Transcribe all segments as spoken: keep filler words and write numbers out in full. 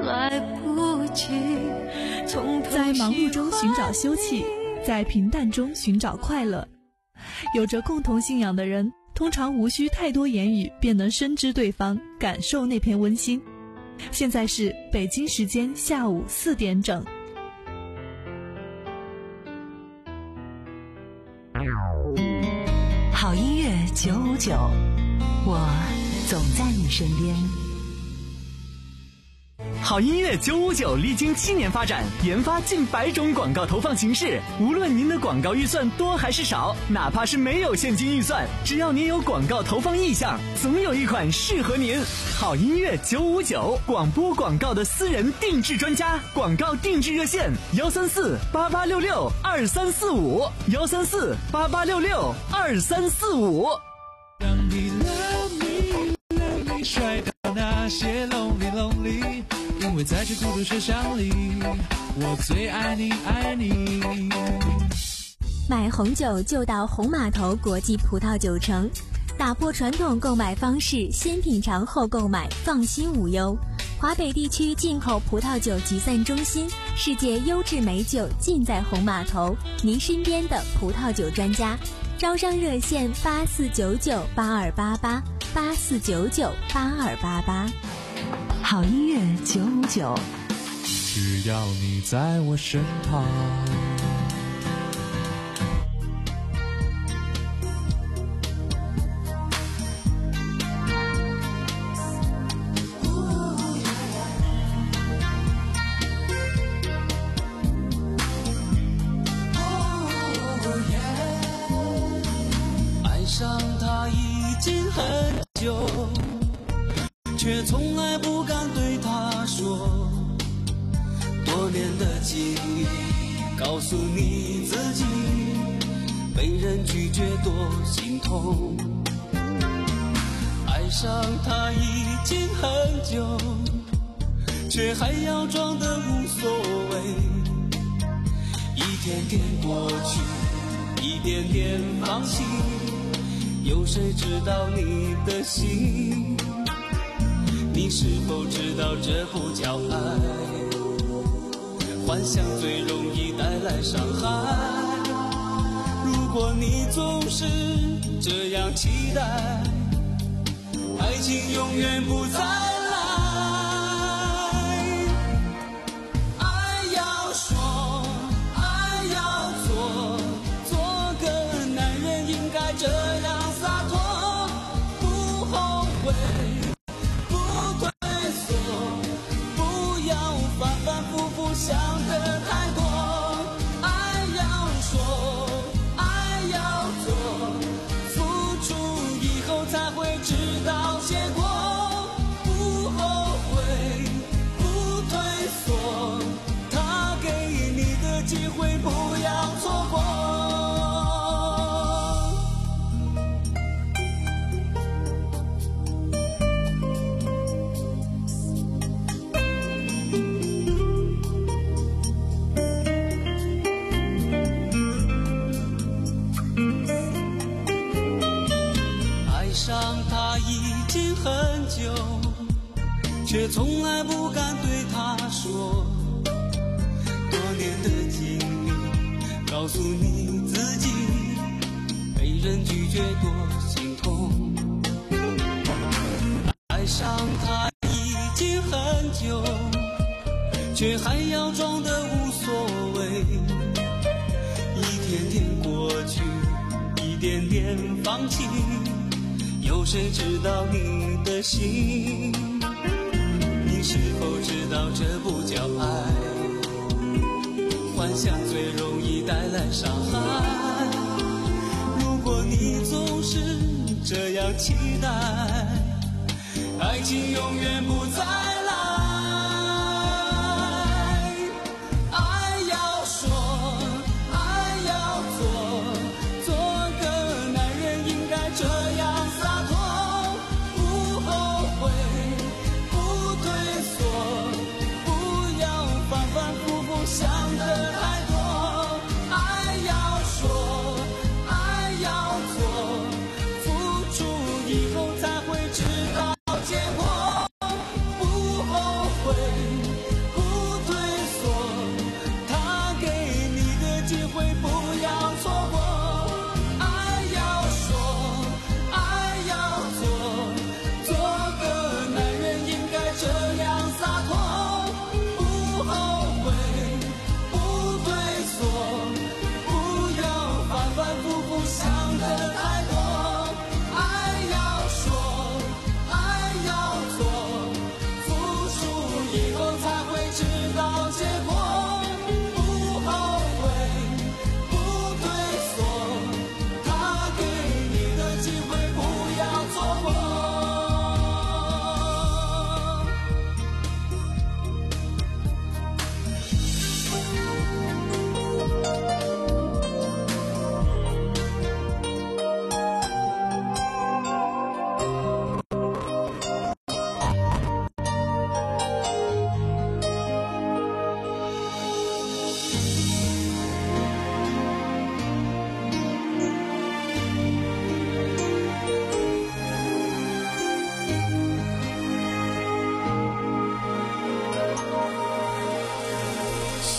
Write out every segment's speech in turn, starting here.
来不及从头在忙碌中寻找休憩，在平淡中寻找快乐。有着共同信仰的人，通常无需太多言语便能深知对方，感受那片温馨。现在是北京时间下午四点整。 好音乐九五九，我总在你身边。 好音乐九五九历经七年发展，研发近百种广告投放形式。无论您的广告预算多还是少，哪怕是没有现金预算，只要您有广告投放意向，总有一款适合您。好音乐九五九，广播广告的私人定制专家，广告定制热线幺三四八八六六二三四五幺三四八八六六二三四五。 让你 love me love me 甩掉那些 lonely lonely， 因为在这孤独学校里，我最爱你爱你。 买红酒就到红码头国际葡萄酒城，打破传统购买方式，先品尝后购买，放心无忧。华北地区进口葡萄酒集散中心，世界优质美酒尽在红码头，您身边的葡萄酒专家。招商热线八四九九八二八八八四九九八二八八。 好音乐九五九， 只要你在我身旁。 上他已经很久，却从来不敢对他说。多年的经历告诉你自己，被人拒绝多心痛。爱上他已经很久，却还要装得无所谓。一天天过去，一点点放弃，有谁知道你的心？你是否知道这不叫爱？幻想最容易带来伤害。如果你总是这样期待，爱情永远不再来。爱要说，爱要做，做个男人应该这样洒脱，不后悔，不退缩，不要反反复复想得太多。爱要说，爱要做，付出以后才会知道结果，不后悔，不退缩，他给你的机会不要错过。爱上他已经很久，却从来不敢对他说。多年的经历告诉你自己，被人拒绝多心痛。爱上他已经很久，却还要装得无所谓。一天天过去，一点点放弃，有谁知道你的心？你是否知道这不叫爱？幻想最容易带来伤害。如果你总是这样期待，爱情永远不再来。爱要说，爱要做，做个男人应该这样洒脱，不后悔，不退缩，不要反反复复想得太多。爱要说，爱要做，付出以后才会知道结果，不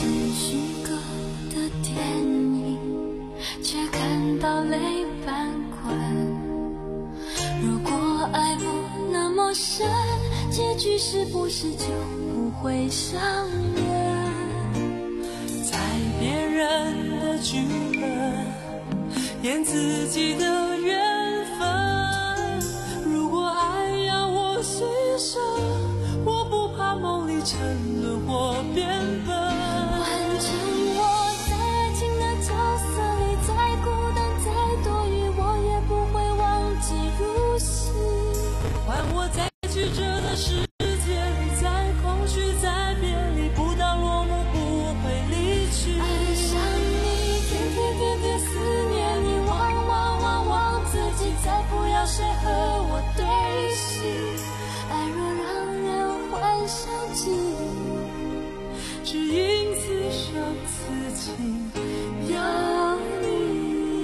虚构的电影，却看到泪斑关。如果爱不那么深，结局是不是就不会伤人？ 在别人的剧本演自己的缘分，如果爱要我牺牲，我不怕梦里沉沦或变笨。 换成我在爱情的角色里，再孤单再多余，我也不会忘记入戏。 换我在曲折的世界里，在空虚在别离，不到落幕不会离去。 爱上你，天天天天思念你，忘忘忘忘自己，再不要谁和我对戏。爱若让人幻想记忆， 只因此生此情有你。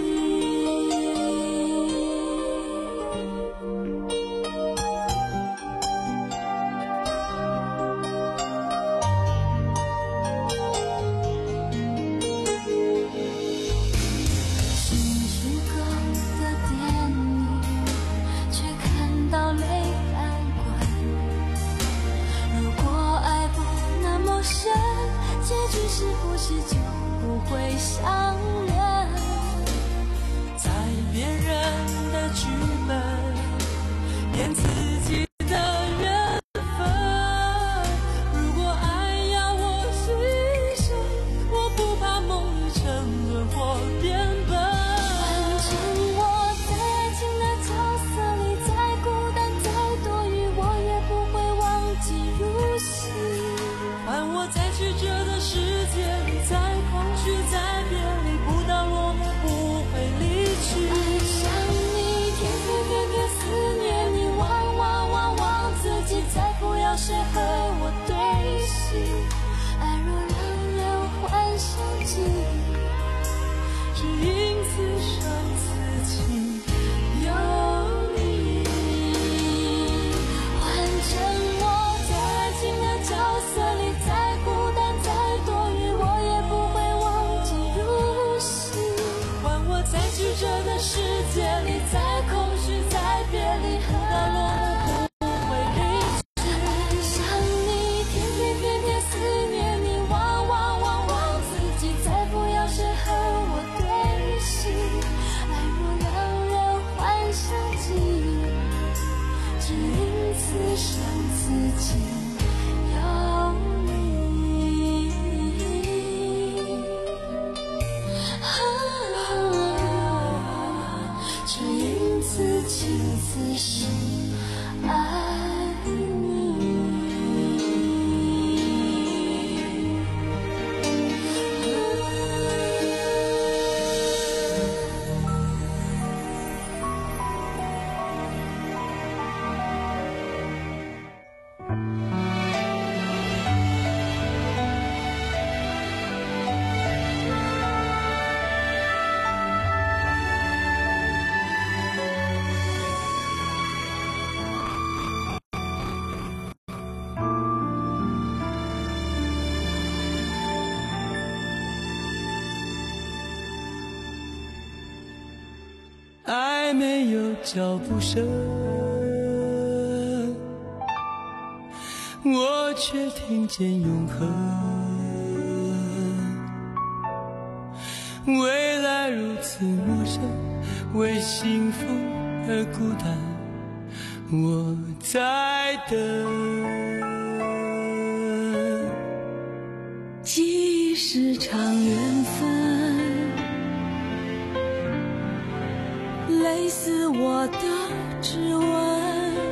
是不是就不会伤人？ 在别人的剧本演自己的缘分，如果爱要我牺牲，我不怕梦里沉沦或变笨。 换成我在爱情的角色里，再孤单再多余，我也不会忘记入戏。 换我在曲折的世界里，在空虚在别离，不到落幕不会离去。 爱上你，天天天天思念你，忘忘忘忘自己，再不要谁和我对戏。爱若让人幻想记忆， 只因此生此情有你。 换成我在爱情的角色里，再孤单再多余，我也不会忘记入戏。 换我在曲折的世界里，在空虚在别离，不到落幕不会离去。 爱上你，天天天天思念你，忘忘忘忘自己，再不要谁和我对戏。爱若让人幻想记忆，只因此生此情有你。只因此情此生爱你。 爱没有脚步声，我却听见永恒。未来如此陌生，为幸福而孤单，我在等。 记忆是场缘分，类似我的指纹。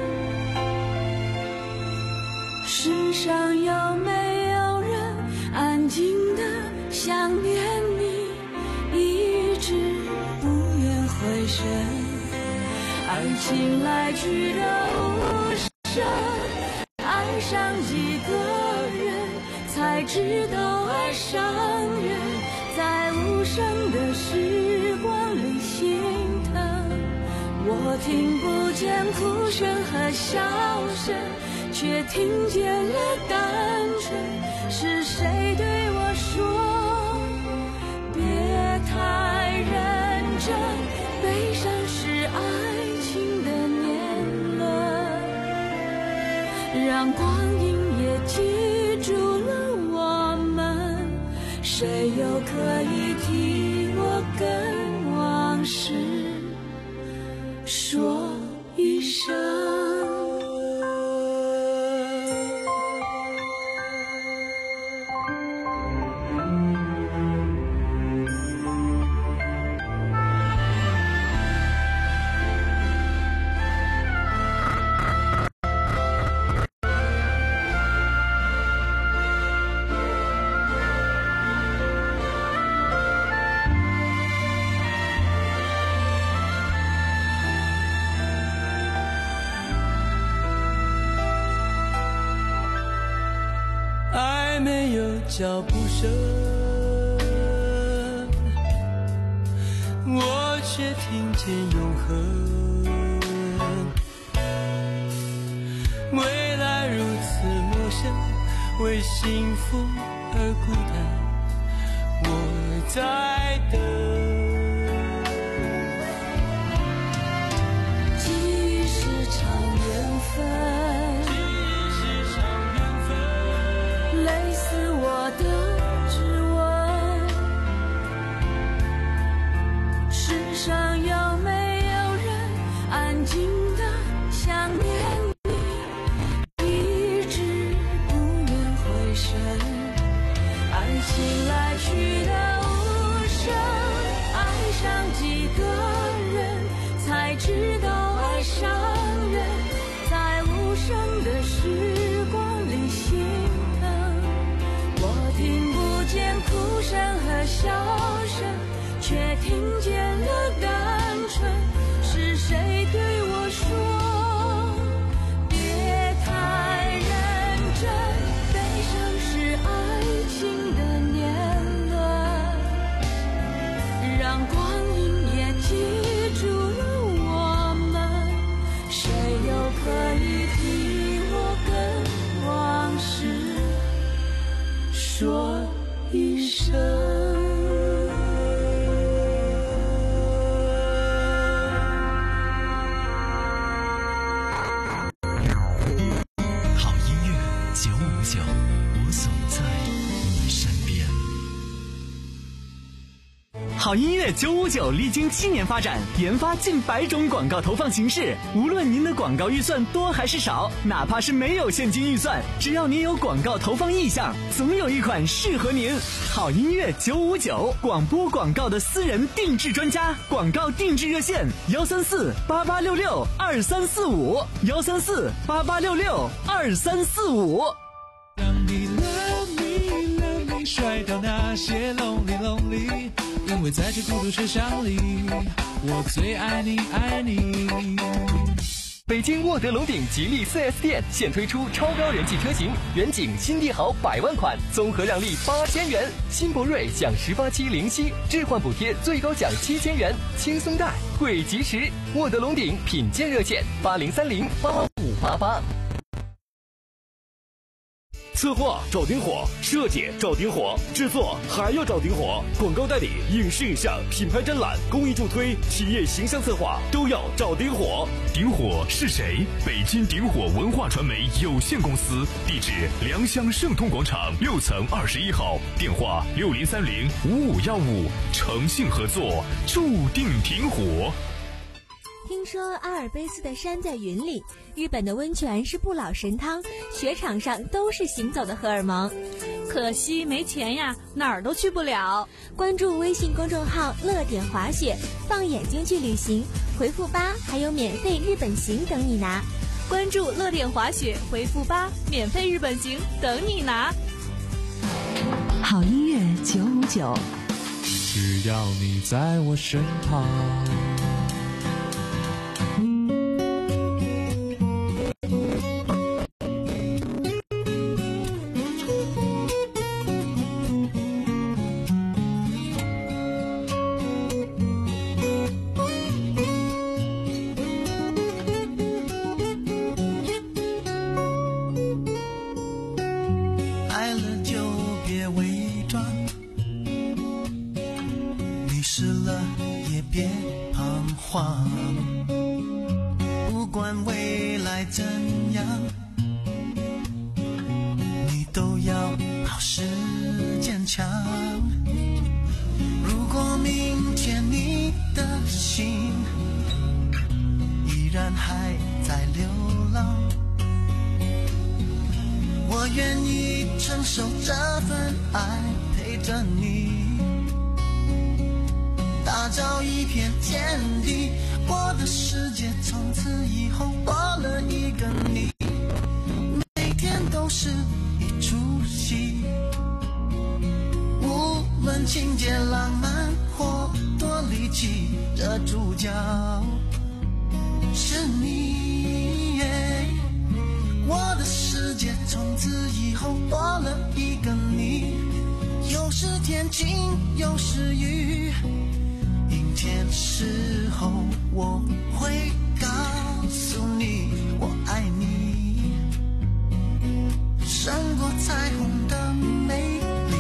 世上有没有人安静地想念你，一直不愿回神？爱情来去的无声，爱上几个人才知道爱上人，在无声的时光里心疼。我听不见哭声和笑声，却听见了单纯。是谁对我说谁又可以替我跟往事说一声？ 爱没有脚步声，我却听见永恒。未来如此陌生，为幸福而孤单，我在等。 记忆是场缘分，类似我的指纹。世上有没有人安静地想念你，一直不愿回神？爱情来去的无声，爱上几个人才知道爱上人，在无声的时光里心疼。我听不见哭声和笑声，却听见了单纯。是谁对我说别太认真，悲伤是爱情的年轮，让光阴也记住了我们。谁又可以替我跟往事说一声？ 好音乐九五九，我总在你身边。 好音乐九五九历经七年发展，研发近百种广告投放形式。无论您的广告预算多还是少，哪怕是没有现金预算，只要您有广告投放意向，总有一款适合您。好音乐九五九，广播广告的私人定制专家，广告定制热线：幺三四八八六六二三四五，幺三四八八六六二三四五。 让你 love me love me 甩掉那些 lonely lonely， 因为在这孤独车厢里，我最爱你爱你。 北京沃德龙鼎吉利 四 S 店现推出超高人气车型，远景新帝豪百万款，综合让利八千元；新博瑞享十八期零息置换补贴，最高享七千元，轻松贷贵及时。沃德龙鼎品鉴热线：八零三零八五八八。 策划找顶火，设计找顶火，制作还要找顶火，广告代理、影视影像、品牌展览、公益助推、企业形象策划都要找顶火。 顶火是谁？北京顶火文化传媒有限公司，地址良乡盛通广场六层二十一号，电话六零三零五五幺五，诚信合作，注定顶火。 听说阿尔卑斯的山在云里，日本的温泉是不老神汤，雪场上都是行走的荷尔蒙。 可惜没钱呀，哪儿都去不了。 关注微信公众号乐点滑雪，放眼睛去旅行，回复八还有免费日本行等你拿。 关注乐点滑雪，回复八，免费日本行等你拿。 好音乐九五九， 只要你在我身旁。 不管未来怎样，你都要好好坚强。 心依然还在流浪，我愿意承受这份爱，陪着你打造一片天地。我的世界从此以后多了一个你，每天都是一出戏，无论情节浪漫或多离奇，这主角是你。我的世界从此以后多了一个你，有时天晴有时雨，阴天时候我会告诉你我爱你，胜过彩虹的美丽。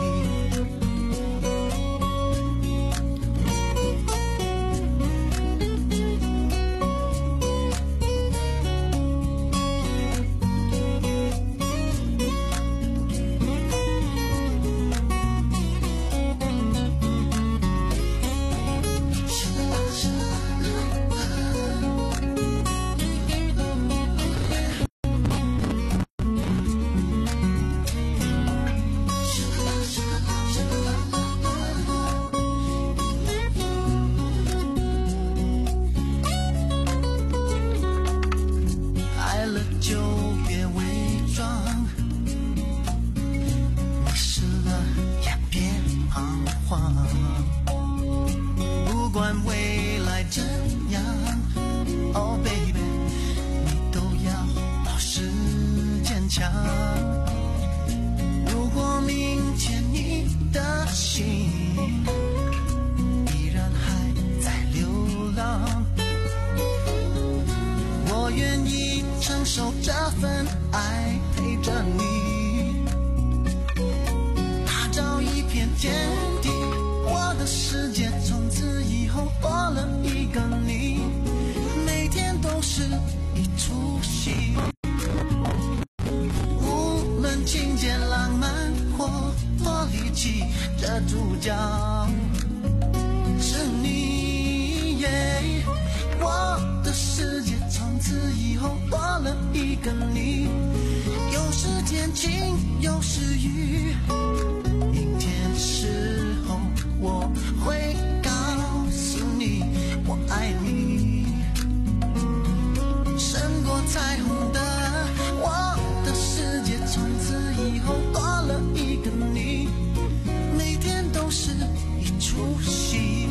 如果明天你的心依然还在流浪，我愿意承受这份爱，陪着你打造一片天地。我的世界从此以后多了一个你，每天都是一出戏，情节浪漫或多离奇，这主角是你。我的世界从此以后多了一个你，有时天晴有时雨，阴天时候我会告诉你我爱你，胜过彩虹的我的世界从此以后多了一个你，每天都是一出戏，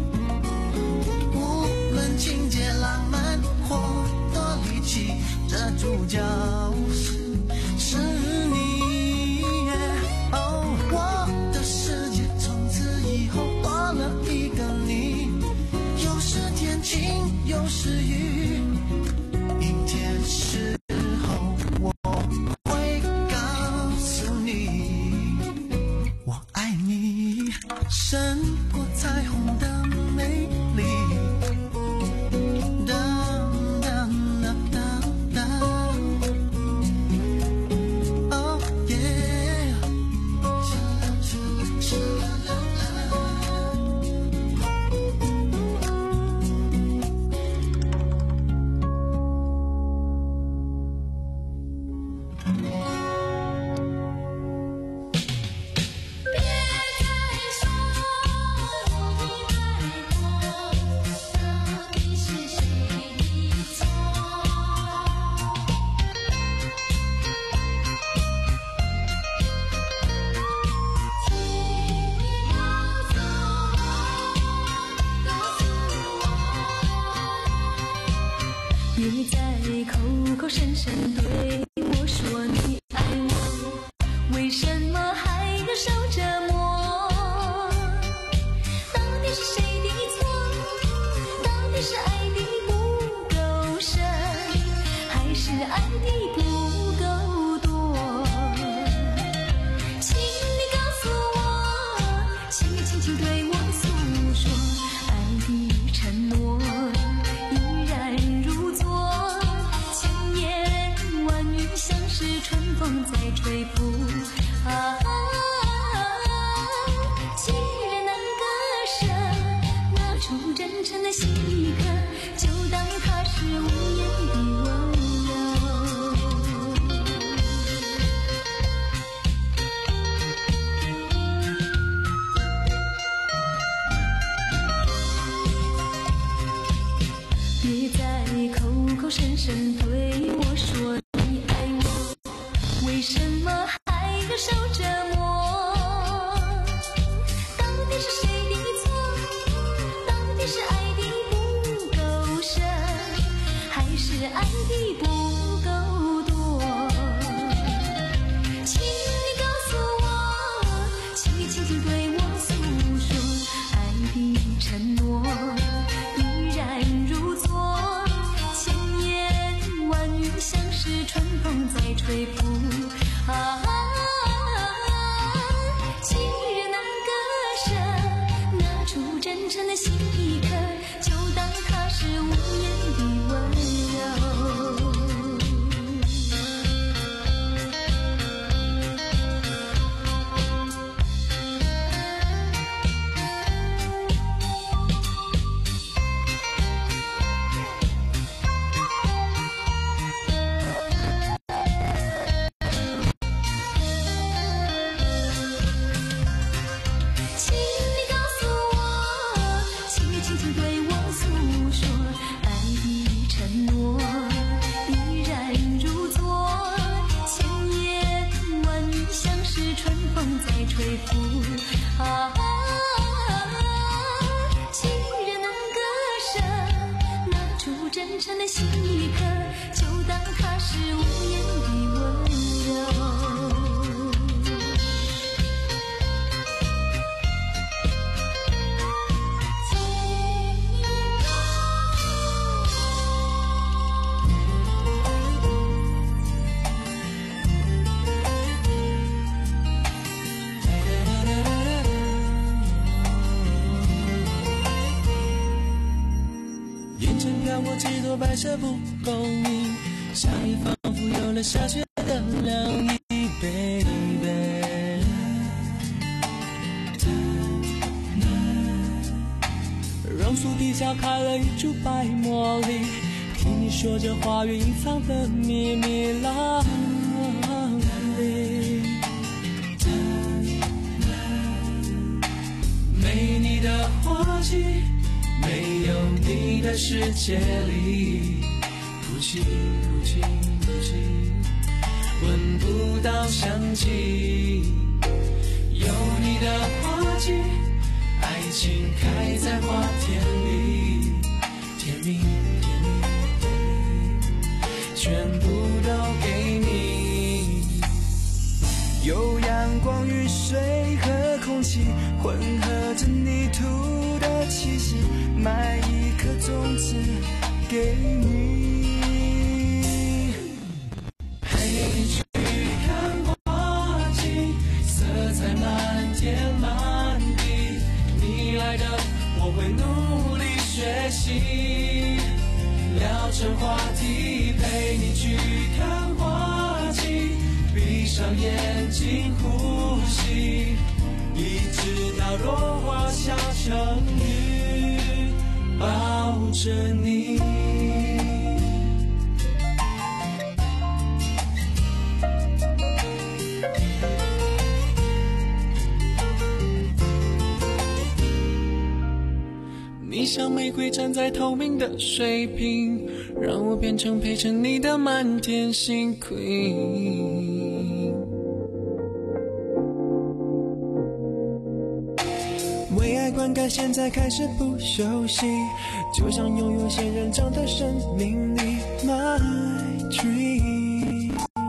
无论情节浪漫或多离奇，这主角是你。哦，我的世界从此以后多了一个你，有时天晴有时雨，阴天时胜过彩虹的美丽。哒哒哒哒哒 Oh yeah 别再说几朵白色蒲公英，夏夜仿佛有了下雪的凉意 ，baby。榕树底下开了一株白茉莉，听你说着花园隐藏的秘密啦。没你的花季，没有你的世界里，哭泣哭泣哭泣，闻不到香气。有你的花季，爱情开在花田里，甜蜜甜蜜甜蜜，全部都给你。有阳光雨水和空气混合着泥土的气息，埋一颗种子给你，陪你去看花季，色彩满天满地，你来的我会努力学习，聊成话题，陪你去看花季，闭上眼睛呼吸，一直到落花下成雨，抱着你。你像玫瑰站在透明的水瓶，让我变成陪衬你的满天星 queen。 为爱灌溉，现在开始不休息，就像拥有仙人掌的生命力 My dream。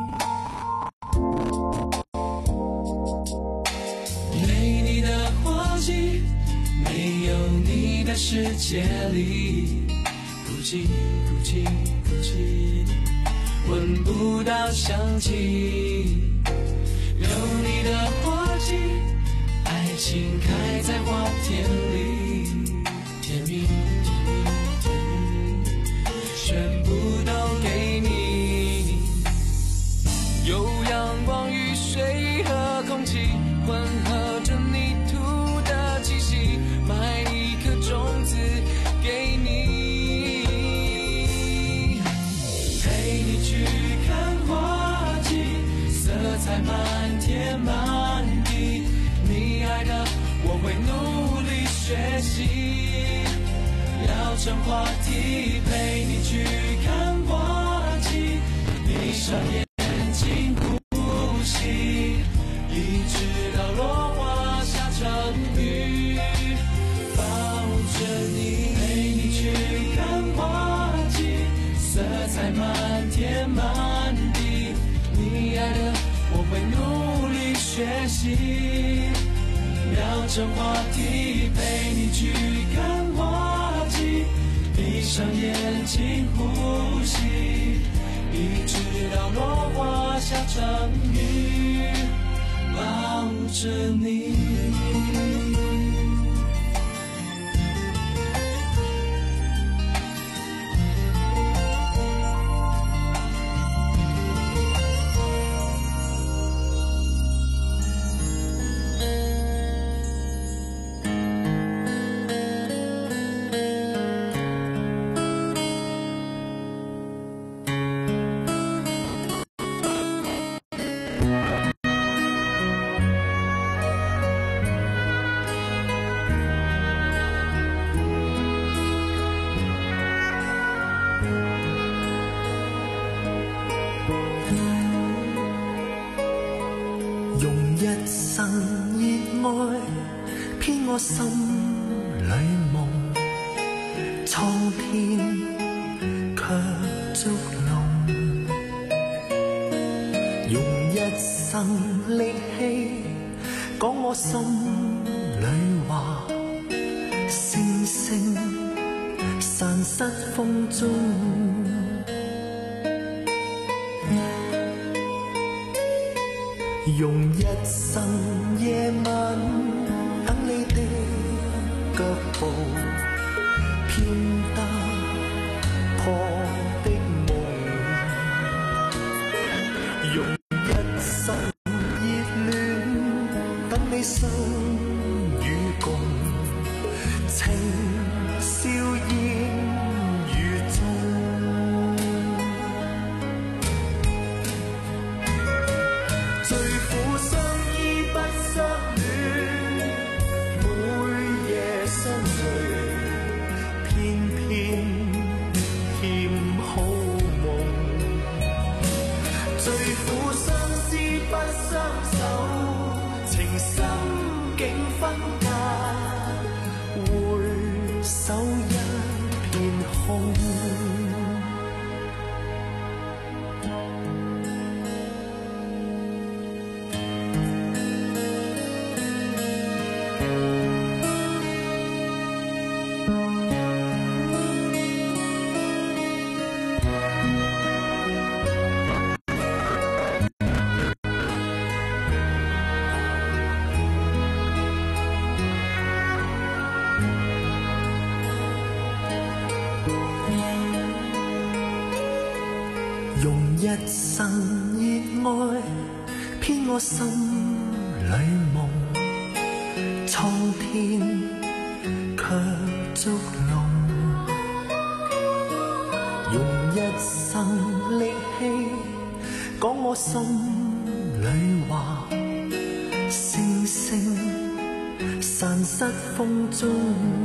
没你的花季，没有你的世界里，哭泣哭泣哭泣，闻不到香气。有你的花季，爱情开在花田里，甜蜜甜蜜甜蜜，全部都给你。有阳光雨水和空气混合着泥土的气息，埋一颗种子给你，陪你去看花季，色彩满天满地，你爱的我会努力学习，聊成话题，陪你去看花季，闭上眼睛呼吸，一直到落花下成雨，抱着你，陪你去看花季，色彩满天满地，你爱的我会努力学习，聊成话题，陪你去看花季，闭上眼睛呼吸，一直到落花下成雨，抱着你。 我心裏夢，蒼天卻捉弄，用一生力氣講我心裏話，星星散失風中，用一生夜晚等你的腳步，飄得破的夢，用一生熱戀等你相與共，情笑煙雨中。最苦相依不相戀，每夜相隨，偏偏欠好夢。最苦相思不相守，情深竟分隔，回首一片空。用一生熱愛編我心裏夢，蒼天卻捉弄。用一生力氣講我心裏話，星星散失風中。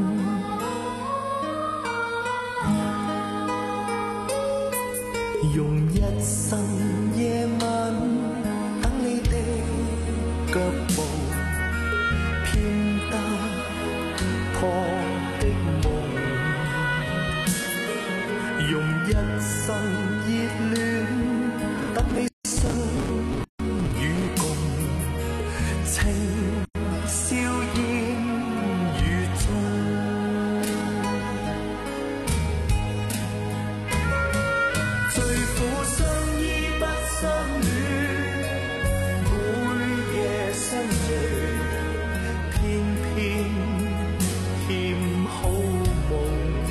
用一生夜晚等你的腳步，編得破的夢。用一生熱戀等你相與共，情笑煙雨中。最苦相依不相戀，每夜相隨，偏偏欠好夢。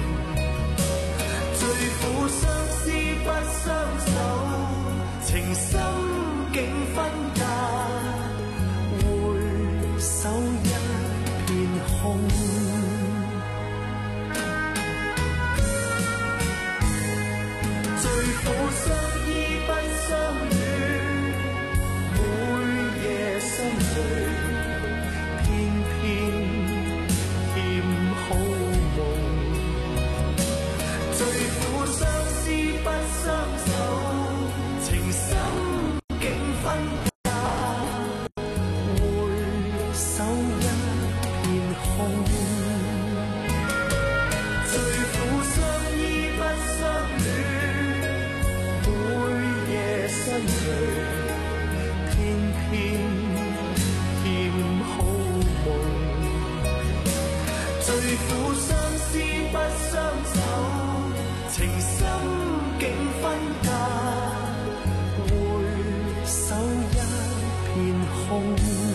最苦相思不相守，情深竟分隔，回首一片空。最苦相依不相戀，每夜相隨，偏偏欠好夢。最苦相思不相守，情深竟分隔，回首一片空。最苦相依不相戀，相隨，偏偏欠好夢。最苦相思不相守，情深竟分隔，回首一片空。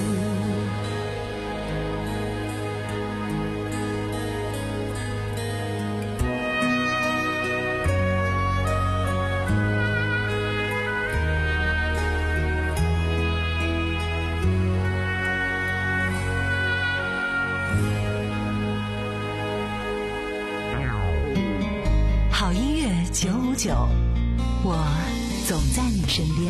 好音乐九五九，我总在你身边。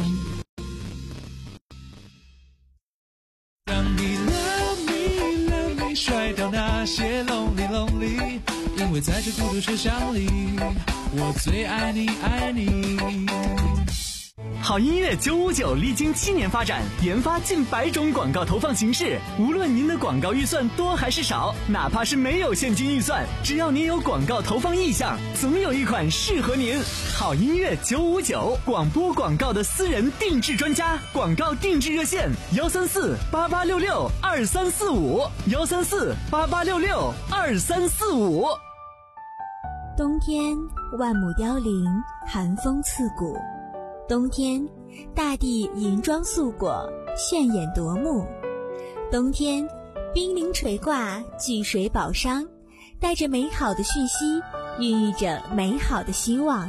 当你 love me love me 甩掉那些 lonely lonely， 因为在这孤独车厢里，我最爱你爱你。 好音乐九五九历经七年发展，研发近百种广告投放形式。无论您的广告预算多还是少，哪怕是没有现金预算，只要您有广告投放意向，总有一款适合您。好音乐九五九，广播广告的私人定制专家，广告定制热线幺三四八八六六二三四五幺三四八八六六二三四五。 冬天万亩凋零，寒风刺骨。冬天，大地银装素裹，炫眼夺目。冬天，冰凌垂挂，聚水宝商，带着美好的讯息， 孕育着美好的希望。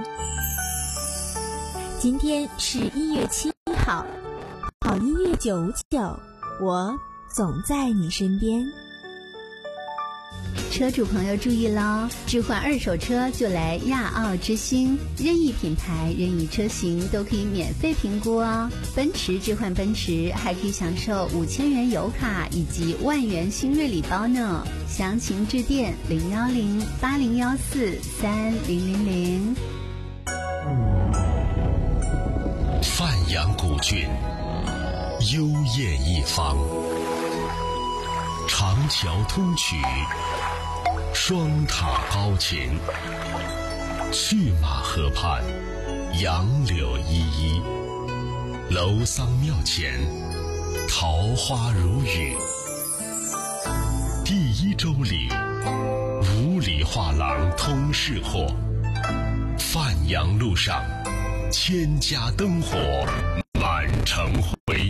今天是一月七号，好音乐九五九，我总在你身边。 车主朋友注意喽，置换二手车就来亚奥之星，任意品牌任意车型都可以免费评估哦。奔驰置换奔驰还可以享受五千元油卡以及万元新锐礼包呢，详情致电零幺零八零幺四三零零零。 范阳古郡，幽艳一方，长桥通衢，双塔高秦，去马河畔，杨柳依依，楼桑庙前，桃花如雨。第一周里，五里画廊通市货，范阳路上，千家灯火满城辉。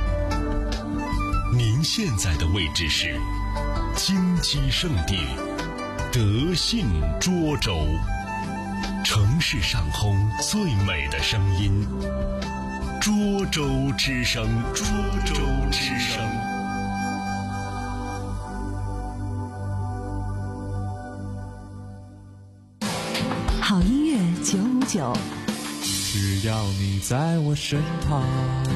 您现在的位置是金鸡圣地德信涿州，城市上空最美的声音，涿州之声，涿州之声。 好音乐九五九， 只要你在我身旁。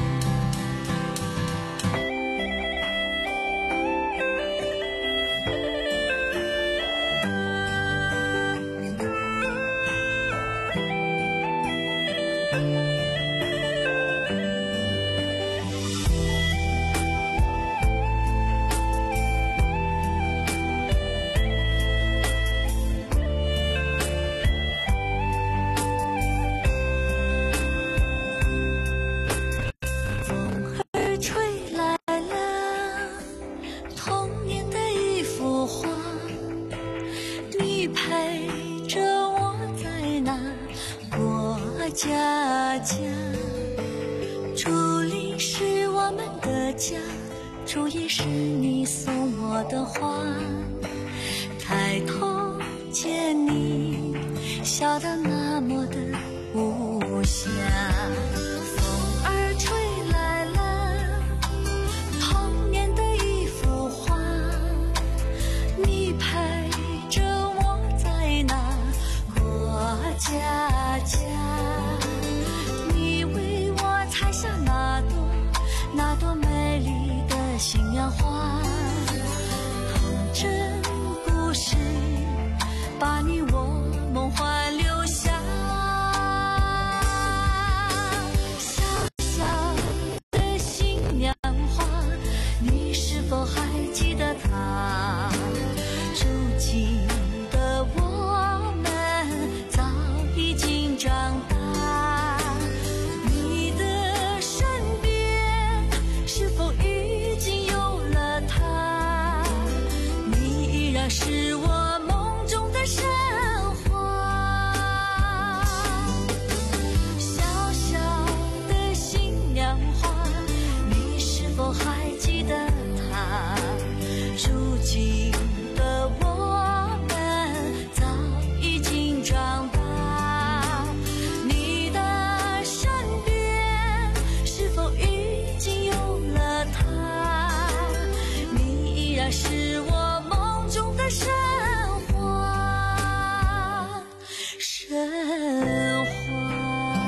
家家，竹林是我们的家，竹叶是你送我的花。抬头见你，笑得那么的无暇。风儿吹来了童年的一幅画，你陪着我在那过家家。采下那朵那朵美丽的新娘花，童真故事把你我梦幻留下。小小的新娘花，你是否还记得她？如今的我们早已经长大。是我梦中的神话，小小的新娘花，你是否还记得她？如今的我们早已经长大，你的身边是否已经有了她？你依然是我中的神话，神话。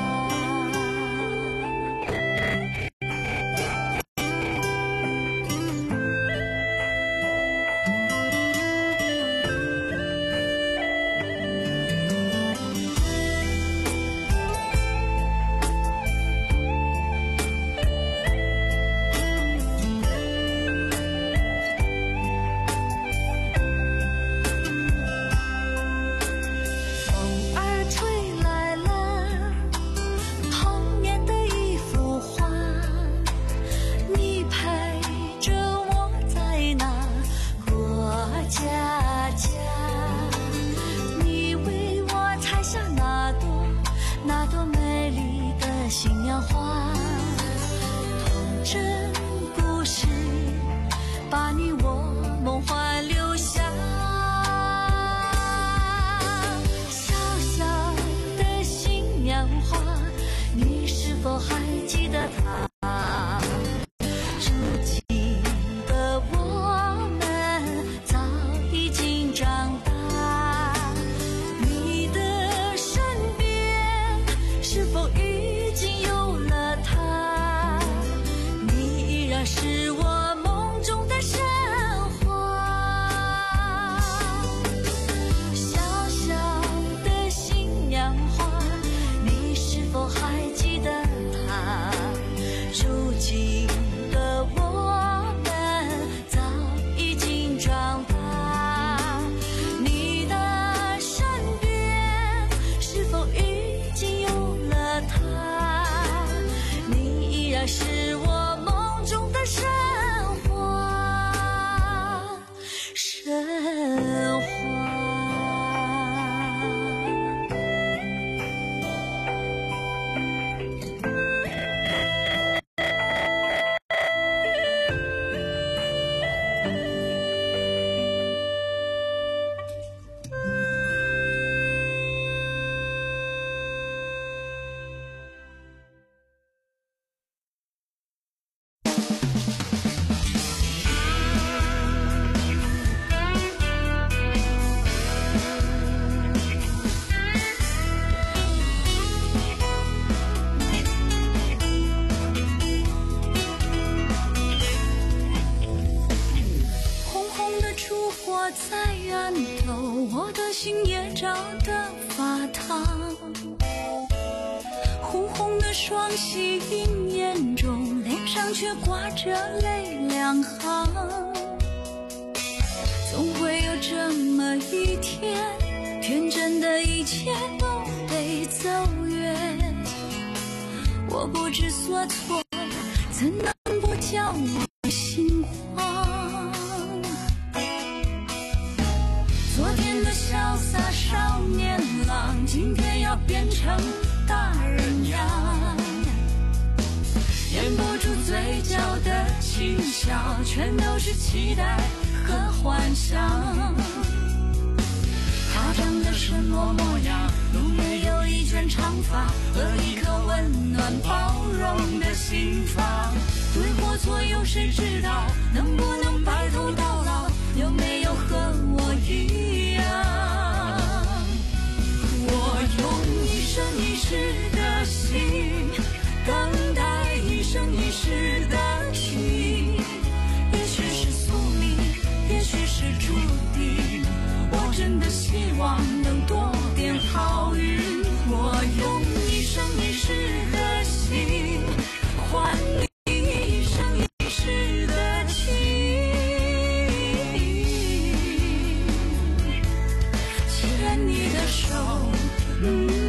把你我梦幻留下。 头，我的心也照得发烫。红红的双喜映眼中，脸上却挂着泪两行。总会有这么一天，天真的一切都被走远。我不知所措，怎能不叫我心慌？昨天的潇洒少年郎，今天要变成大人样。掩不住嘴角的轻笑，全都是期待和幻想。他长得什么模样？有没有一卷长发和一颗温暖包容的心房？对或错有谁知道？能不能白头到老？有没有和我一样？我用一生一世的心等待一生一世的情，也许是宿命，也许是注定。我真的希望能多点好运，我用一生一世的心换你一生一世的情，牵你的手，嗯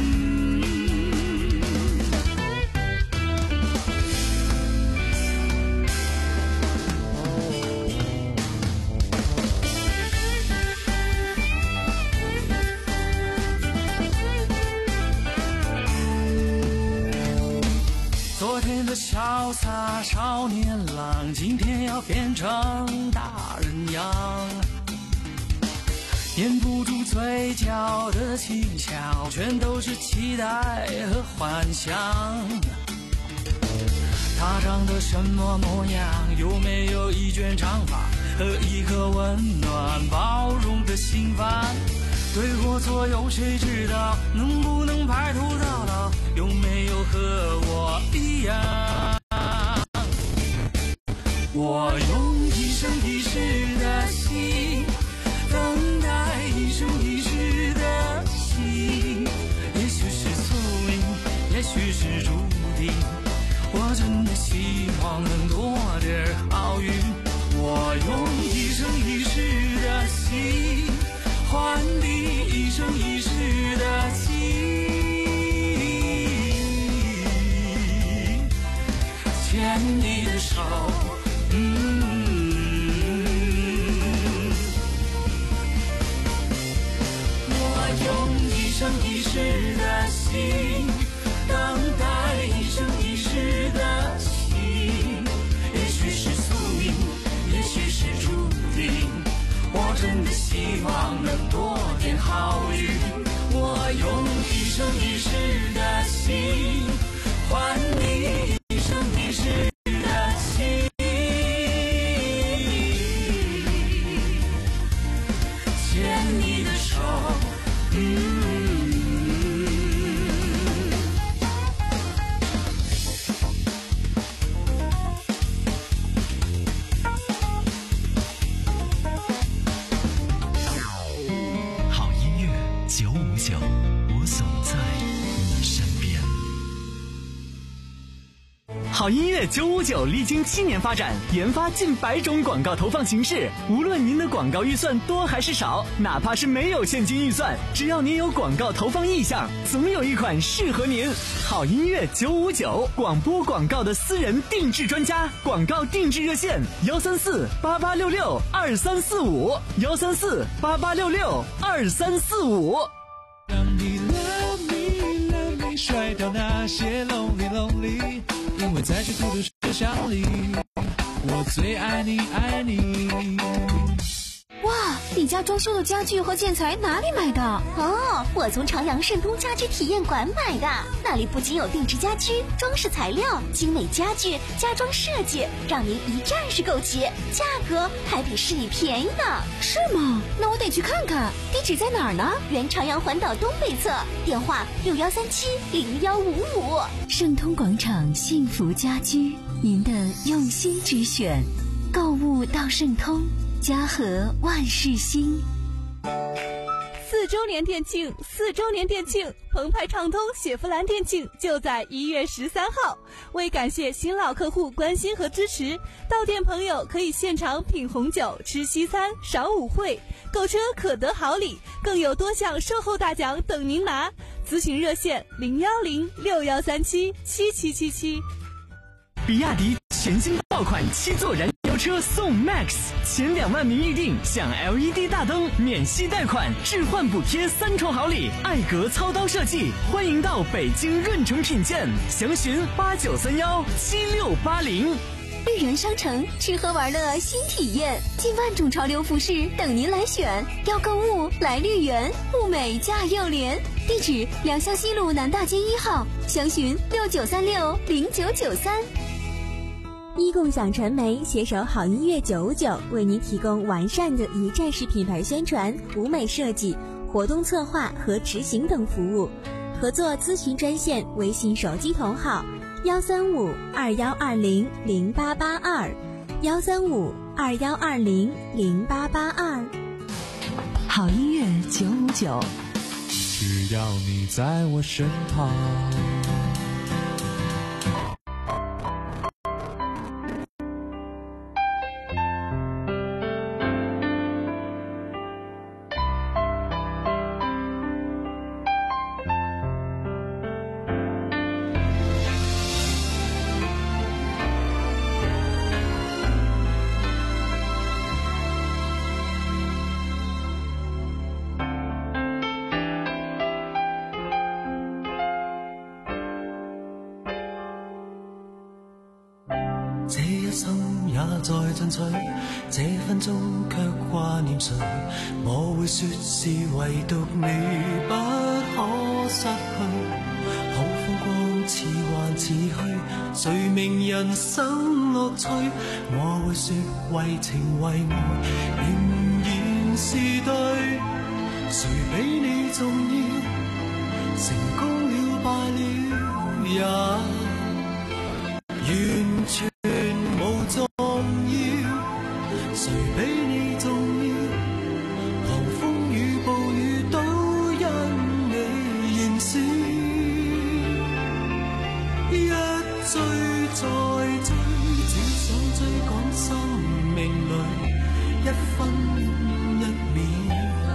潇洒少年郎，今天要变成大人样。掩不住嘴角的轻笑，全都是期待和幻想。他长得什么模样？有没有一卷长发和一颗温暖包容的心房？对或错有谁知道？能不能白头到老？有没有和我一样？我用一生一世的心等待一生一世的情，也许是宿命，也许是注定。我真的希望能多点好运，我用一生一世的心换你一生一世的情，牵你的手，嗯，我用一生一世的心等待一生一世的情，也许是宿命，也许是注定。我真的希望能多点好运，我用一生一世的心换你一生一世的情，牵你的手，嗯。 好音乐九五九历经七年发展，研发近百种广告投放形式。无论您的广告预算多还是少，哪怕是没有现金预算，只要您有广告投放意向，总有一款适合您。好音乐九五九，广播广告的私人定制专家，广告定制热线：幺三四八八六六二三四五，幺三四八八六六二三四五。 让你 love me love me， 甩掉那些 lonely lonely。因为在这孤独设想里，我最爱你爱你。 哇，你家装修的家具和建材哪里买的？ 哦，我从朝阳盛通家居体验馆买的，那里不仅有定制家居、装饰材料、精美家具、家装设计，让您一站式购齐，价格还比市里便宜呢。 是吗？那我得去看看。地址在哪儿呢？ 原朝阳环岛东北侧，电话六幺三七零幺五五。 盛通广场幸福家居，您的用心之选。购物到盛通，家和万事兴。 四周年店庆，四周年店庆，澎湃畅通雪佛兰店庆就在一月十三号。为感谢新老客户关心和支持，到店朋友可以现场品红酒、吃西餐、赏舞会，购车可得好礼，更有多项售后大奖等您拿。咨询热线零幺零六幺三七七七七七。 比亚迪全新爆款七座燃油车送 Max， 前两万名预定享 L E D 大灯、免息贷款、置换补贴三重好礼，艾格操刀设计，欢迎到北京润城品鉴，详询八九三幺七六八零。 绿园商城吃喝玩乐新体验，近万种潮流服饰等您来选。要购物来绿园，物美价又廉。地址：良乡西路南大街一号，详询六九三六零九九三。 一共享传媒携手好音乐九五九，为您提供完善的一站式品牌宣传、舞美设计、活动策划和执行等服务。合作咨询专线：微信手机同号幺三五二幺二零零八八二，幺三五二幺二零零八八二。 好音乐九五九， 只要你在我身旁。 这一生也在進取，這分鐘卻掛念誰？我會說是唯獨你不可失去。好風光似幻似虛，誰明人生樂趣？我會說為情為愛仍然是對。誰比你重要？成功了敗了也完全無重要，誰比你重要？狂風與暴雨都因你燃燒，一追再追，只想追趕生命裏一分一秒。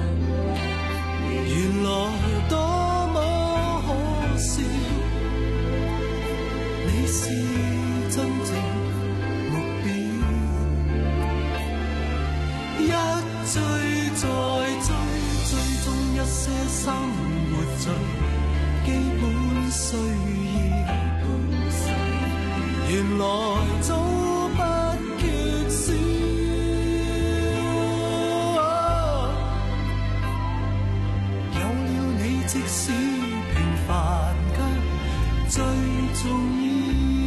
原來多麼可笑，你是真正目標，一追再追，追蹤一些生活最基本需要，原來早不缺少。有了你，即使平凡卻最重要。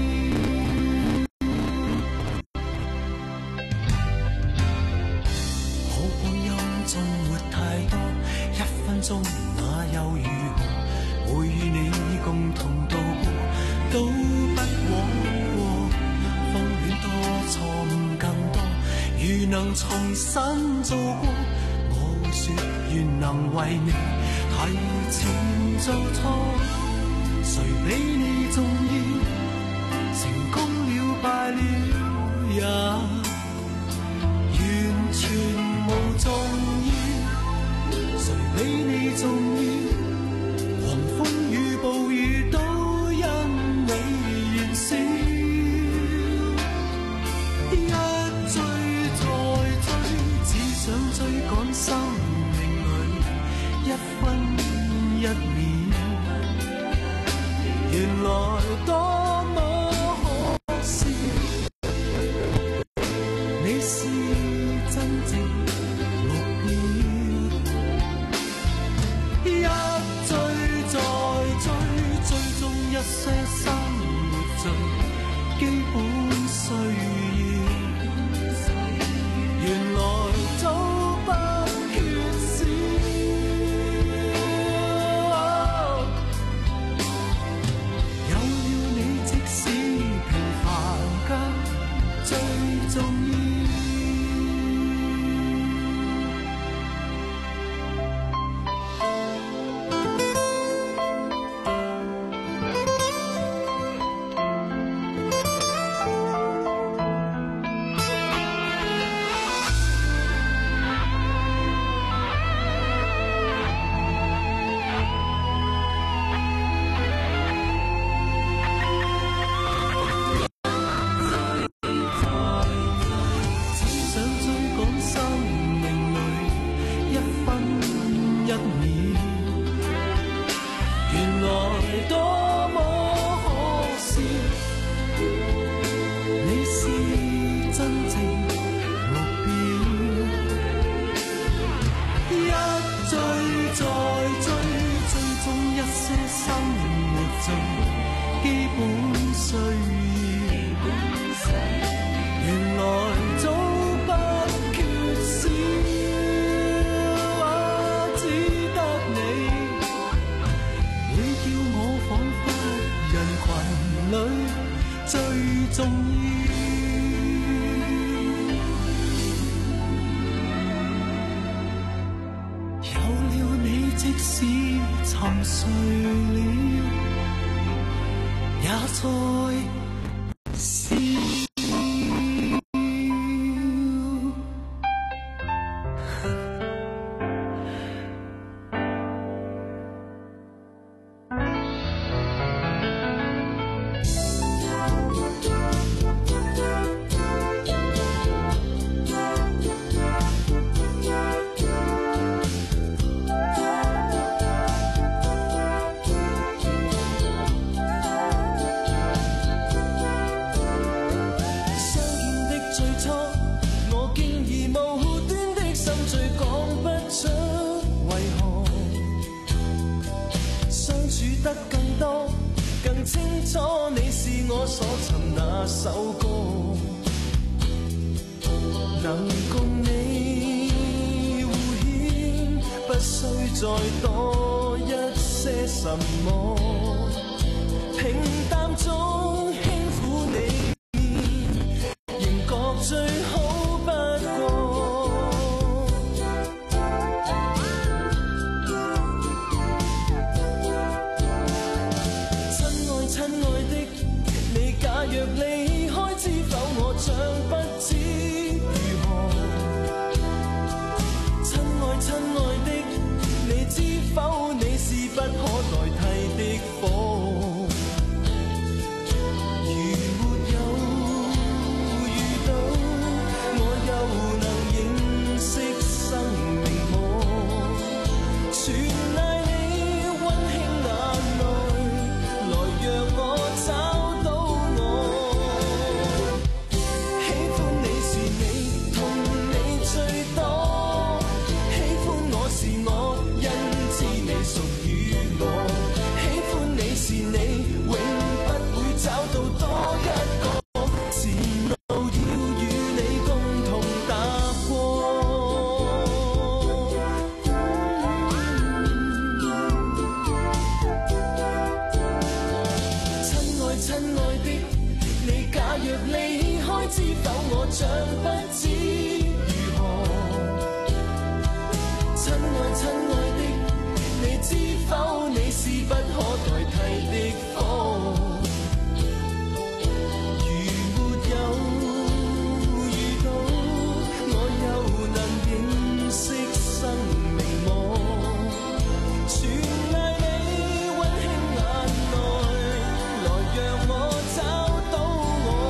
中那又如何？會與你共同度過，都不枉過。風戀多，錯誤更多，如能重新做過，我會說願能為你提前做錯。誰比你重要？成功了敗了也完全無重要。誰比你重要？狂風與暴雨都因你燃燒，一追再追，只想追趕生命裏一分一秒。原來多麼可笑，你是真正目標。一追再追，追蹤一些生活最基本需要，原來早不缺少。有了你，即使平凡卻最重要。 行碎了，也在笑。所尋那首歌，能共你互牽，不需再多一些什麼，平淡中輕撫你面，仍覺最好不過。親愛親愛的，你假若離開，知否我將不知如何？親愛親愛的，你知否你是不可代替的火？如沒有遇到，我又能認識生命麼？全賴你溫馨眼淚，來讓我找知否我將不知如何？親愛親愛的，你知否你是不可代替的火？如沒有遇到，我又能認識生命麼？全賴你溫馨眼淚，來讓我找到我。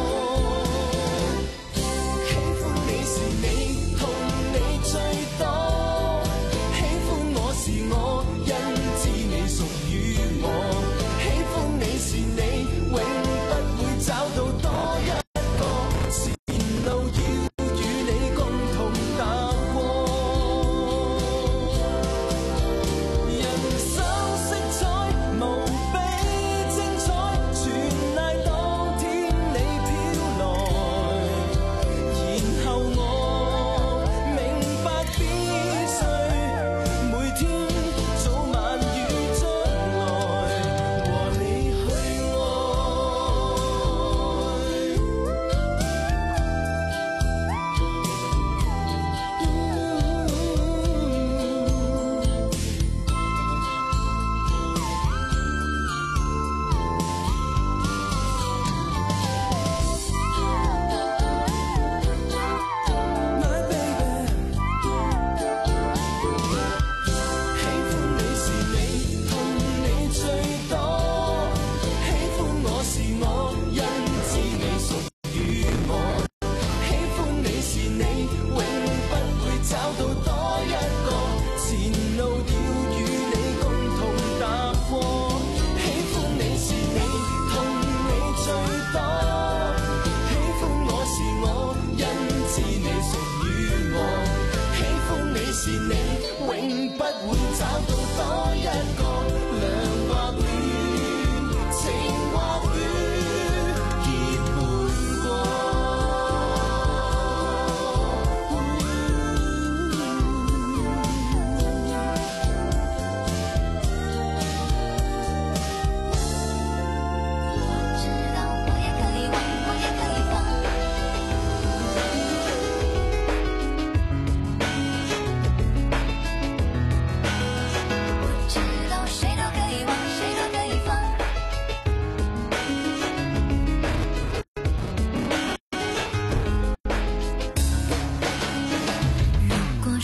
谁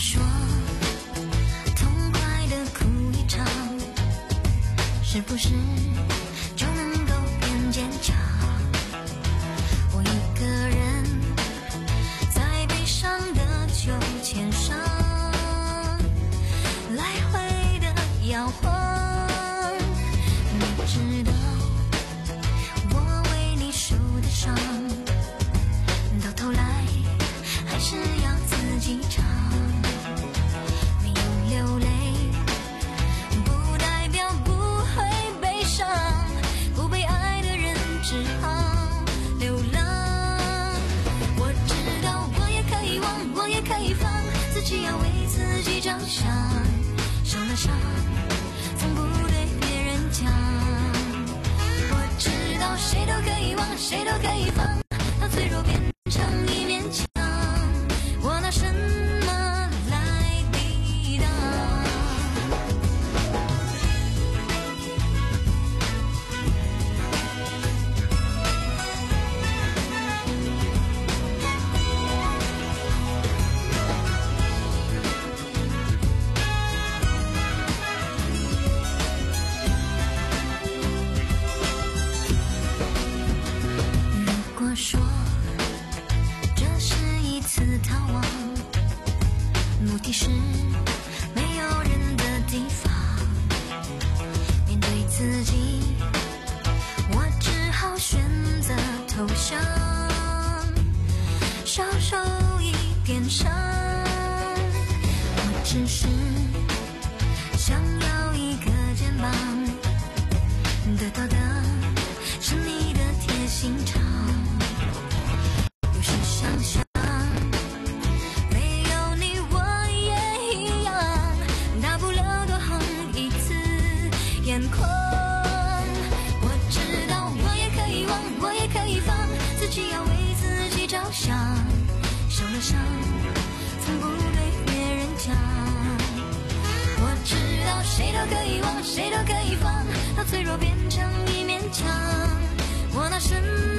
说痛快的哭一场，是不是就能够变坚强？我一个人在悲伤的秋千上来回的摇晃，你知道我为你受的伤，到头来还是要自己尝。没有流泪不代表不会悲伤，不被爱的人只好流浪。我知道我也可以忘，我也可以放，自己要为自己着想，受了伤从不对别人讲。我知道谁都可以忘，谁都可以放，到脆弱变成一面墙，我拿什么来抵挡？如果说这是一次逃亡，目的是没有人的地方，面对自己我只好选择投降，少受一点伤。我只是想要一个肩膀，得到的是你的贴心肠。有时想想没有你我也一样，大不了多红一次眼眶。我知道我也可以忘，我也可以放，自己要为自己着想，受了伤从不对别人讲。我知道谁都可以忘，谁都可以放，到脆弱变成一面墙，我拿什么